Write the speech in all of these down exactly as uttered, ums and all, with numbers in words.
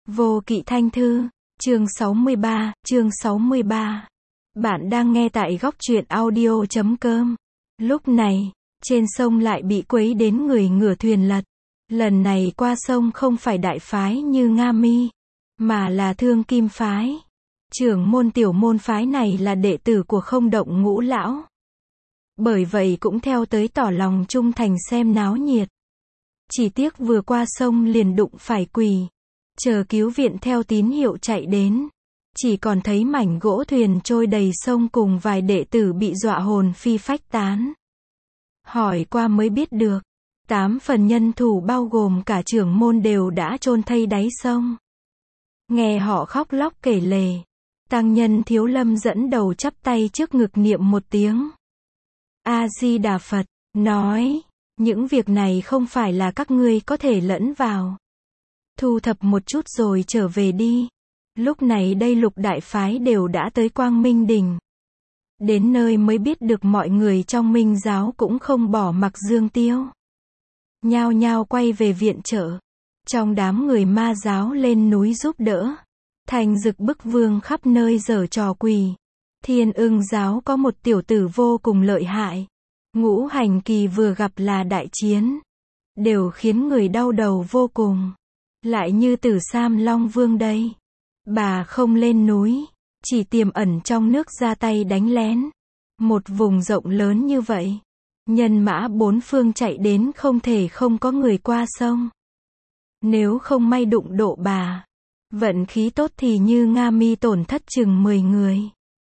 Vô Kỵ Thanh Thư, chương sáu mươi ba, chương sáu mươi ba. Bạn đang nghe tại góc truyện audio chấm com. Lúc này, trên sông lại bị quấy đến người ngửa thuyền lật. Lần này qua sông không phải đại phái như Nga Mi, mà là Thương Kim phái. Trưởng môn tiểu môn phái này là đệ tử của Không Động Ngũ lão. Bởi vậy cũng theo tới tỏ lòng trung thành xem náo nhiệt. Chỉ tiếc vừa qua sông liền đụng phải quỷ. Chờ cứu viện theo tín hiệu chạy đến. Chỉ còn thấy mảnh gỗ thuyền trôi đầy sông cùng vài đệ tử bị dọa hồn phi phách tán. Hỏi qua mới biết được, tám phần nhân thủ bao gồm cả trưởng môn đều đã chôn thây đáy sông. Nghe họ khóc lóc kể lể, tăng nhân Thiếu Lâm dẫn đầu chắp tay trước ngực niệm một tiếng A Di Đà Phật, nói, những việc này không phải là các ngươi có thể lẫn vào. Thu thập một chút rồi trở về đi. Lúc này đây lục đại phái đều đã tới Quang Minh Đình. Đến nơi mới biết được mọi người trong Minh giáo cũng không bỏ mặc Dương Tiêu. Nhao nhao quay về viện trợ. Trong đám người Ma giáo lên núi giúp đỡ. Thành Dực Bức Vương khắp nơi giở trò quỷ. Thiên Ưng giáo có một tiểu tử vô cùng lợi hại. Ngũ Hành Kỳ vừa gặp là đại chiến. Đều khiến người đau đầu vô cùng. Lại như Tử Sam Long Vương đây. Bà không lên núi, chỉ tiềm ẩn trong nước ra tay đánh lén. Một vùng rộng lớn như vậy. Nhân mã bốn phương chạy đến không thể không có người qua sông. Nếu không may đụng độ bà. Vận khí tốt thì như Nga Mi tổn thất chừng mười người.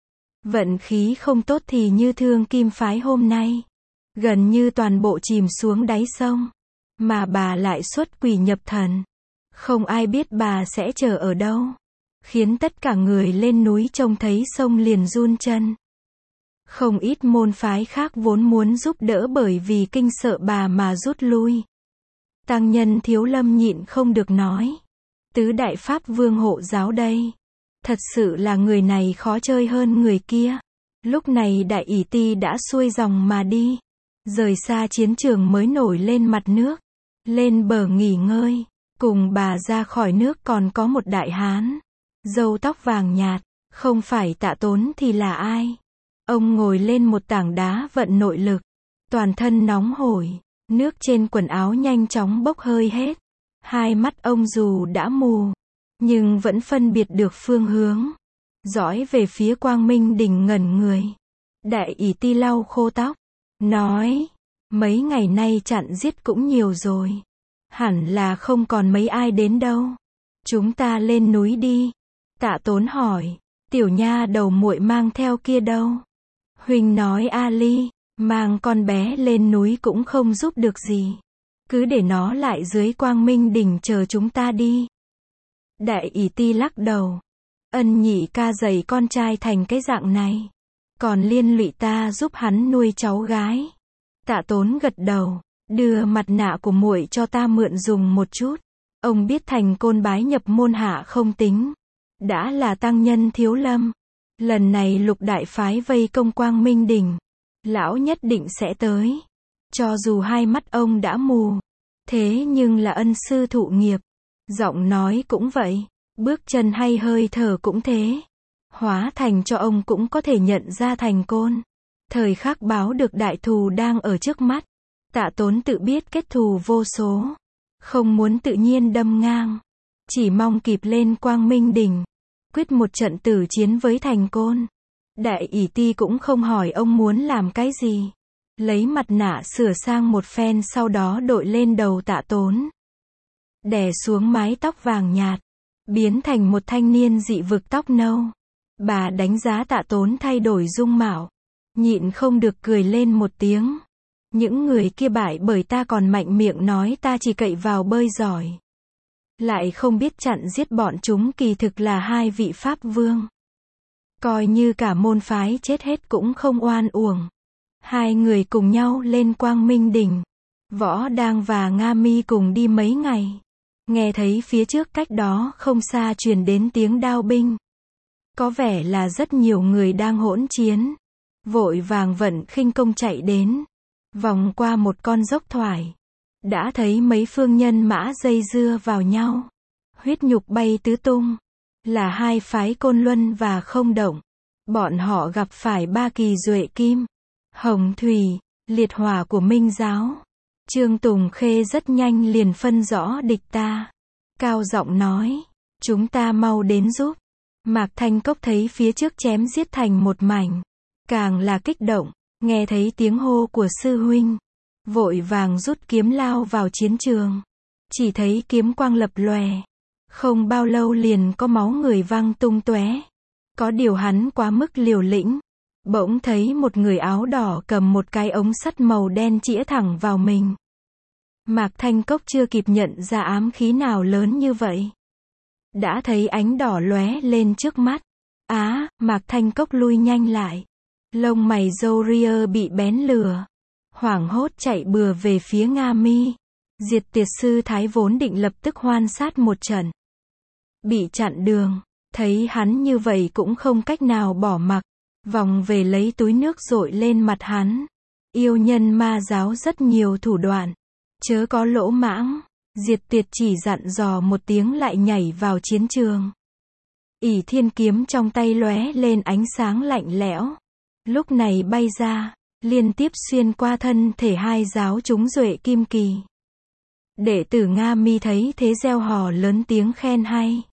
Vận khí không tốt thì như Thương Kim phái hôm nay. Gần như toàn bộ chìm xuống đáy sông. Mà bà lại xuất quỷ nhập thần. Không ai biết bà sẽ chờ ở đâu. Khiến tất cả người lên núi trông thấy sông liền run chân. Không ít môn phái khác vốn muốn giúp đỡ bởi vì kinh sợ bà mà rút lui. Tăng nhân Thiếu Lâm nhịn không được nói. Tứ đại pháp vương hộ giáo đây. Thật sự là người này khó chơi hơn người kia. Lúc này đại ỷ ti đã xuôi dòng mà đi. Rời xa chiến trường mới nổi lên mặt nước. Lên bờ nghỉ ngơi. Cùng bà ra khỏi nước còn có một đại hán. Râu tóc vàng nhạt. Không phải Tạ Tốn thì là ai? Ông ngồi lên một tảng đá vận nội lực. Toàn thân nóng hổi. Nước trên quần áo nhanh chóng bốc hơi hết. Hai mắt ông dù đã mù. Nhưng vẫn phân biệt được phương hướng. Dõi về phía Quang Minh Đình ngẩn người. Đại ỷ ti lau khô tóc. Nói. Mấy ngày nay chặn giết cũng nhiều rồi. Hẳn là không còn mấy ai đến đâu. Chúng ta lên núi đi. Tạ Tốn hỏi. Tiểu nha đầu muội mang theo kia đâu? Huynh nói A Ly, mang con bé lên núi cũng không giúp được gì. Cứ để nó lại dưới Quang Minh Đỉnh chờ chúng ta đi. Đại ỷ ti lắc đầu. Ân nhị ca dạy con trai thành cái dạng này. Còn liên lụy ta giúp hắn nuôi cháu gái. Tạ Tốn gật đầu. Đưa mặt nạ của muội cho ta mượn dùng một chút. Ông biết Thành Côn bái nhập môn hạ không tính. Đã là tăng nhân Thiếu Lâm. Lần này lục đại phái vây công Quang Minh Đỉnh. Lão nhất định sẽ tới. Cho dù hai mắt ông đã mù. Thế nhưng là ân sư thụ nghiệp. Giọng nói cũng vậy. Bước chân hay hơi thở cũng thế. Hóa thành cho ông cũng có thể nhận ra Thành Côn. Thời khắc báo được đại thù đang ở trước mắt. Tạ Tốn tự biết kết thù vô số. Không muốn tự nhiên đâm ngang. Chỉ mong kịp lên Quang Minh Đỉnh. Quyết một trận tử chiến với Thành Côn. Đại ỷ ti cũng không hỏi ông muốn làm cái gì. Lấy mặt nạ sửa sang một phen sau đó đội lên đầu Tạ Tốn. Đè xuống mái tóc vàng nhạt. Biến thành một thanh niên dị vực tóc nâu. Bà đánh giá Tạ Tốn thay đổi dung mạo. Nhịn không được cười lên một tiếng. Những người kia bại bởi ta còn mạnh miệng nói ta chỉ cậy vào bơi giỏi. Lại không biết chặn giết bọn chúng kỳ thực là hai vị pháp vương. Coi như cả môn phái chết hết cũng không oan uổng. Hai người cùng nhau lên Quang Minh Đỉnh. Võ Đang và Nga Mi cùng đi mấy ngày. Nghe thấy phía trước cách đó không xa truyền đến tiếng đao binh. Có vẻ là rất nhiều người đang hỗn chiến. Vội vàng vận khinh công chạy đến. Vòng qua một con dốc thoải. Đã thấy mấy phương nhân mã dây dưa vào nhau. huyết nhục bay tứ tung. Là hai phái Côn Luân và Không Động. Bọn họ gặp phải ba kỳ duệ kim, hồng thủy, liệt hỏa của Minh giáo. Trương Tùng Khê rất nhanh liền phân rõ địch ta. Cao giọng nói, chúng ta mau đến giúp. Mạc Thanh Cốc thấy phía trước chém giết thành một mảnh. Càng là kích động, nghe thấy tiếng hô của sư huynh. Vội vàng rút kiếm lao vào chiến trường. Chỉ thấy kiếm quang lập lòe. Không bao lâu liền có máu người văng tung tóe. Có điều hắn quá mức liều lĩnh. Bỗng thấy một người áo đỏ cầm một cái ống sắt màu đen chĩa thẳng vào mình. Mạc Thanh Cốc chưa kịp nhận ra ám khí nào lớn như vậy. Đã thấy ánh đỏ lóe lên trước mắt. Á, Mạc Thanh Cốc lui nhanh lại. Lông mày râu ria bị bén lửa. Hoảng hốt chạy bừa về phía Nga Mi. Diệt Tiệt Sư Thái vốn định lập tức hoan sát một trận. Bị chặn đường. Thấy hắn như vậy cũng không cách nào bỏ mặc. Vòng về lấy túi nước dội lên mặt hắn. Yêu nhân ma giáo rất nhiều thủ đoạn. Chớ có lỗ mãng. Diệt Tiệt chỉ dặn dò một tiếng lại nhảy vào chiến trường. ỷ thiên kiếm trong tay lóe lên ánh sáng lạnh lẽo. Lúc này bay ra, liên tiếp xuyên qua thân thể hai giáo chúng duệ kim kỳ. Đệ tử Nga Mi thấy thế reo hò lớn tiếng khen hay.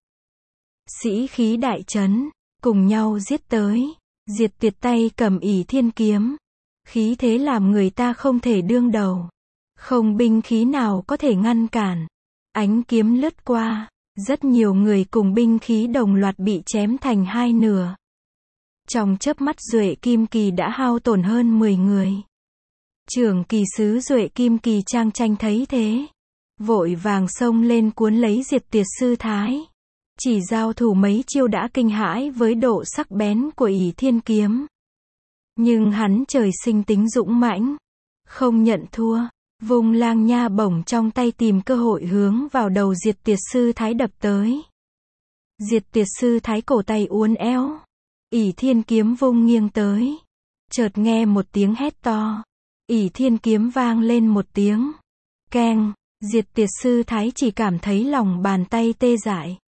Sĩ khí đại trấn, cùng nhau giết tới. Diệt Tiệt tay cầm ỷ thiên kiếm. Khí thế làm người ta không thể đương đầu. Không binh khí nào có thể ngăn cản. Ánh kiếm lướt qua, rất nhiều người cùng binh khí đồng loạt bị chém thành hai nửa. Trong chớp mắt duệ kim kỳ đã hao tổn hơn mười người. Trưởng kỳ sứ duệ kim kỳ Trang Tranh thấy thế, vội vàng xông lên cuốn lấy Diệt Tiệt Sư Thái. Chỉ giao thủ mấy chiêu đã kinh hãi với độ sắc bén của ỷ thiên kiếm. Nhưng hắn trời sinh tính dũng mãnh, không nhận thua. Vùng lang nha bổng trong tay tìm cơ hội hướng vào đầu Diệt Tiệt Sư Thái đập tới. Diệt Tiệt Sư Thái cổ tay uốn éo. ỷ thiên kiếm vung nghiêng tới. Chợt nghe một tiếng hét to. ỷ thiên kiếm vang lên một tiếng. Keng. Diệt Tiệt Sư Thái chỉ cảm thấy lòng bàn tay tê dại.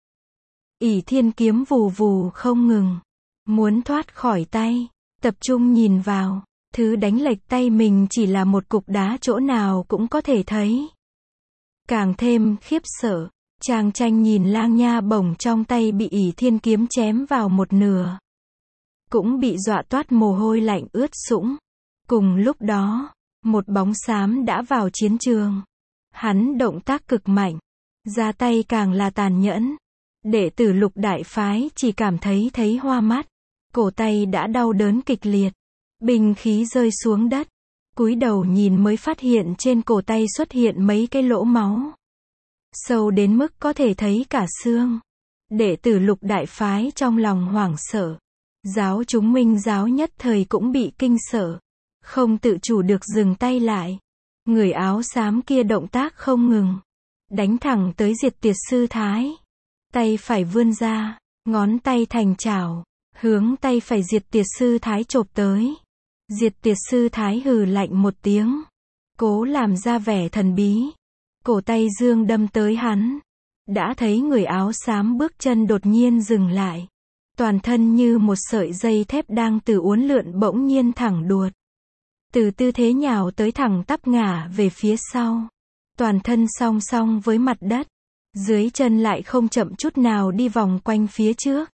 ỷ thiên kiếm vù vù không ngừng. Muốn thoát khỏi tay. Tập trung nhìn vào. Thứ đánh lệch tay mình chỉ là một cục đá chỗ nào cũng có thể thấy. Càng thêm khiếp sợ, Trang Tranh nhìn lang nha bổng trong tay bị ỷ thiên kiếm chém vào một nửa. Cũng bị dọa toát mồ hôi lạnh ướt sũng. Cùng lúc đó, một bóng xám đã vào chiến trường. Hắn động tác cực mạnh, ra tay càng là tàn nhẫn. Đệ tử Lục đại phái chỉ cảm thấy thấy hoa mắt. Cổ tay đã đau đớn kịch liệt. Binh khí rơi xuống đất. Cúi đầu nhìn mới phát hiện trên cổ tay xuất hiện mấy cái lỗ máu. Sâu đến mức có thể thấy cả xương. Đệ tử Lục đại phái trong lòng hoảng sợ. Giáo chúng Minh giáo nhất thời cũng bị kinh sợ. Không tự chủ được dừng tay lại. Người áo xám kia động tác không ngừng. Đánh thẳng tới Diệt Tiệt Sư Thái. Tay phải vươn ra. Ngón tay thành chảo. Hướng tay phải Diệt Tiệt Sư Thái chộp tới. Diệt Tiệt Sư Thái hừ lạnh một tiếng. Cố làm ra vẻ thần bí. Cổ tay dương đâm tới hắn. Đã thấy người áo xám bước chân đột nhiên dừng lại. Toàn thân như một sợi dây thép đang từ uốn lượn bỗng nhiên thẳng đuột. Từ tư thế nhào tới thẳng tắp ngả về phía sau. Toàn thân song song với mặt đất. Dưới chân lại không chậm chút nào đi vòng quanh phía trước.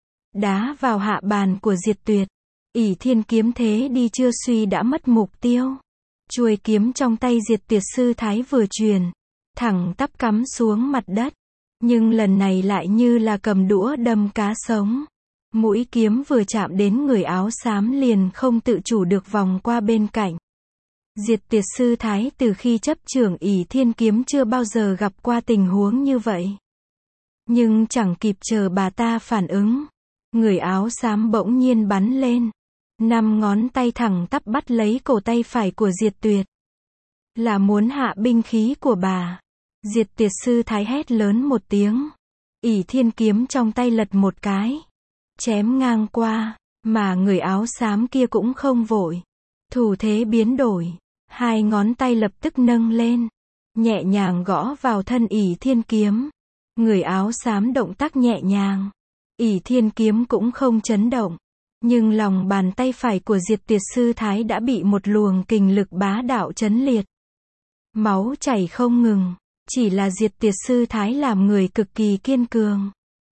Đá vào hạ bàn của Diệt Tuyệt. ỷ thiên kiếm thế đi chưa suy đã mất mục tiêu. Chuôi kiếm trong tay Diệt Tiệt Sư Thái vừa truyền. Thẳng tắp cắm xuống mặt đất. Nhưng lần này lại như là cầm đũa đâm cá sống. Mũi kiếm vừa chạm đến người áo xám liền không tự chủ được vòng qua bên cạnh. Diệt Tiệt Sư Thái từ khi chấp trưởng ỷ thiên kiếm chưa bao giờ gặp qua tình huống như vậy. Nhưng chẳng kịp chờ bà ta phản ứng. Người áo xám bỗng nhiên bắn lên. Năm ngón tay thẳng tắp bắt lấy cổ tay phải của Diệt Tuyệt. Là muốn hạ binh khí của bà. Diệt Tiệt Sư Thái hét lớn một tiếng. ỷ thiên kiếm trong tay lật một cái. Chém ngang qua. Mà người áo xám kia cũng không vội. Thủ thế biến đổi. Hai ngón tay lập tức nâng lên. Nhẹ nhàng gõ vào thân ỷ thiên kiếm. Người áo xám động tác nhẹ nhàng. Ỷ Thiên Kiếm cũng không chấn động. Nhưng lòng bàn tay phải của Diệt Tiệt Sư Thái đã bị một luồng kình lực bá đạo chấn liệt. Máu chảy không ngừng. Chỉ là Diệt Tiệt Sư Thái làm người cực kỳ kiên cường.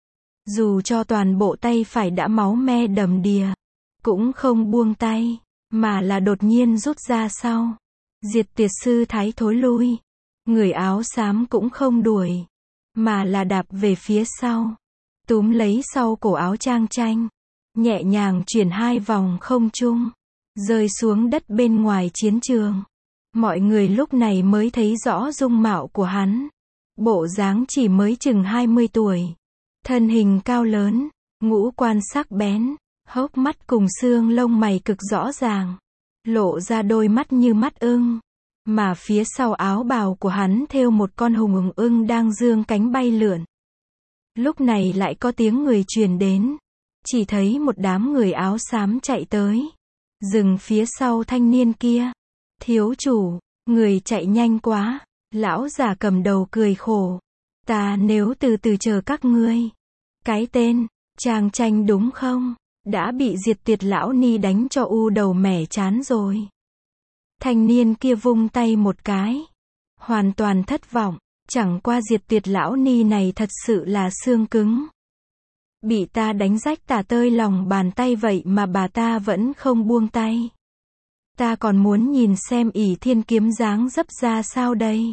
Dù cho toàn bộ tay phải đã máu me đầm đìa, cũng không buông tay, mà là đột nhiên rút ra sau. Diệt Tiệt Sư Thái thối lui. Người áo xám cũng không đuổi, mà là đạp về phía sau. Túm lấy sau cổ áo Trang Tranh. Nhẹ nhàng chuyển hai vòng không trung. Rơi xuống đất bên ngoài chiến trường. Mọi người lúc này mới thấy rõ dung mạo của hắn. Bộ dáng chỉ mới chừng hai mươi tuổi. Thân hình cao lớn, ngũ quan sắc bén, hốc mắt cùng xương lông mày cực rõ ràng. Lộ ra đôi mắt như mắt ưng. Mà phía sau áo bào của hắn thêu một con hùng ưng đang dương cánh bay lượn. Lúc này lại có tiếng người truyền đến. Chỉ thấy một đám người áo xám chạy tới. Dừng phía sau thanh niên kia. Thiếu chủ, người chạy nhanh quá. Lão già cầm đầu cười khổ. Ta nếu từ từ chờ các ngươi. Cái tên, Trang Tranh đúng không? Đã bị Diệt Tiệt lão ni đánh cho u đầu mẻ chán rồi. Thanh niên kia vung tay một cái. Hoàn toàn thất vọng. Chẳng qua Diệt Tiệt lão ni này thật sự là xương cứng. Bị ta đánh rách tả tơi lòng bàn tay vậy mà bà ta vẫn không buông tay. Ta còn muốn nhìn xem Ỷ Thiên Kiếm dáng dấp ra sao đây.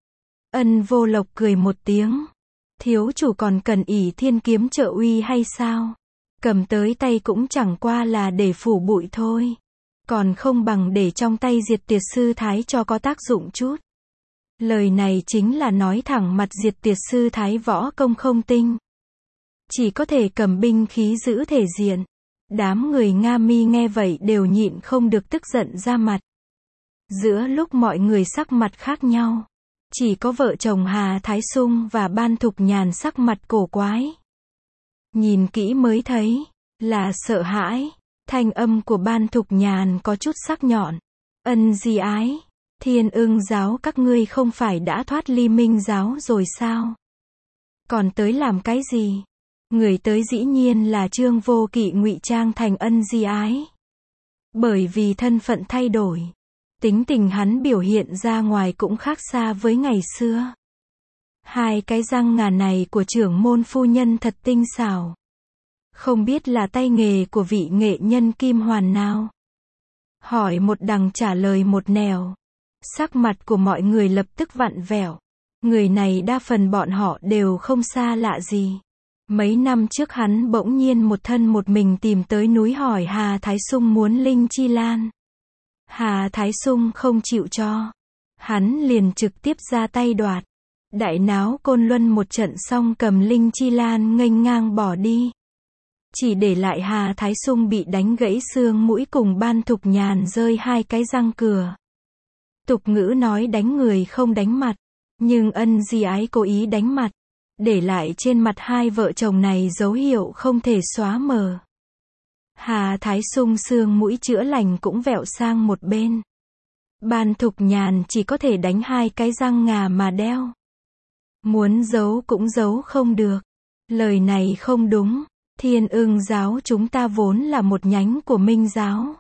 Ân Vô Lộc cười một tiếng. Thiếu chủ còn cần Ỷ Thiên Kiếm trợ uy hay sao? Cầm tới tay cũng chẳng qua là để phủ bụi thôi. Còn không bằng để trong tay Diệt Tiệt Sư Thái cho có tác dụng chút. Lời này chính là nói thẳng mặt Diệt Tiệt Sư Thái võ công không tinh. Chỉ có thể cầm binh khí giữ thể diện. Đám người Nga Mi nghe vậy đều nhịn không được tức giận ra mặt. Giữa lúc mọi người sắc mặt khác nhau, chỉ có vợ chồng Hà Thái Sung và Ban Thục Nhàn sắc mặt cổ quái. Nhìn kỹ mới thấy, là sợ hãi. Thanh âm của Ban Thục Nhàn có chút sắc nhọn. Ân Di Ái, Thiên Ưng giáo các ngươi không phải đã thoát ly Minh giáo rồi sao? Còn tới làm cái gì? Người tới dĩ nhiên là Trương Vô Kỵ ngụy trang thành Ân Di Ái. Bởi vì thân phận thay đổi, tính tình hắn biểu hiện ra ngoài cũng khác xa với ngày xưa. Hai cái răng ngà này của trưởng môn phu nhân thật tinh xảo. Không biết là tay nghề của vị nghệ nhân Kim Hoàn nào? Hỏi một đằng trả lời một nẻo. Sắc mặt của mọi người lập tức vặn vẹo. Người này đa phần bọn họ đều không xa lạ gì. Mấy năm trước hắn bỗng nhiên một thân một mình tìm tới núi hỏi Hà Thái Sung muốn Linh Chi Lan. Hà Thái Sung không chịu cho. Hắn liền trực tiếp ra tay đoạt. Đại náo Côn Luân một trận xong cầm Linh Chi Lan nghênh ngang bỏ đi. Chỉ để lại Hà Thái Sung bị đánh gãy xương mũi cùng Ban Thục Nhàn rơi hai cái răng cửa. Tục ngữ nói đánh người không đánh mặt. Nhưng Ân Di Ái cố ý đánh mặt. Để lại trên mặt hai vợ chồng này dấu hiệu không thể xóa mờ. Hà Thái Sung xương mũi chữa lành cũng vẹo sang một bên. Ban Thục Nhàn chỉ có thể đánh hai cái răng ngà mà đeo. Muốn giấu cũng giấu không được. Lời này không đúng. Thiên Ưng giáo chúng ta vốn là một nhánh của Minh giáo.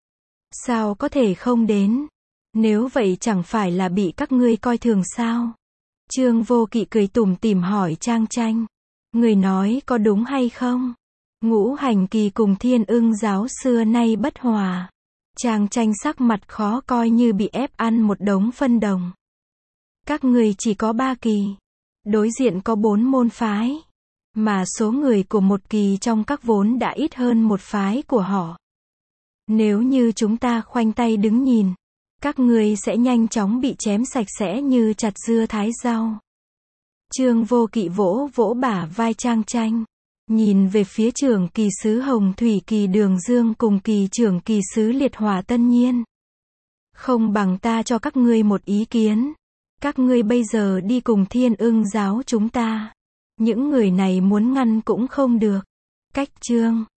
Sao có thể không đến? Nếu vậy chẳng phải là bị các ngươi coi thường sao? Trương Vô Kỵ cười tủm tỉm hỏi Trang Tranh. Người nói có đúng hay không? Ngũ Hành Kỳ cùng Thiên Ưng giáo xưa nay bất hòa. Trang Tranh sắc mặt khó coi như bị ép ăn một đống phân đồng. Các người chỉ có ba kỳ. Đối diện có bốn môn phái. Mà số người của một kỳ trong các vốn đã ít hơn một phái của họ. Nếu như chúng ta khoanh tay đứng nhìn, các ngươi sẽ nhanh chóng bị chém sạch sẽ như chặt dưa thái rau. Trương Vô Kỵ vỗ vỗ bả vai Trang Tranh. Nhìn về phía trưởng kỳ sứ Hồng Thủy Kỳ Đường Dương cùng kỳ trưởng kỳ sứ Liệt Hỏa Tân Nhiên. Không bằng ta cho các ngươi một ý kiến. Các ngươi bây giờ đi cùng Thiên Ưng giáo chúng ta. Những người này muốn ngăn cũng không được. Cách chương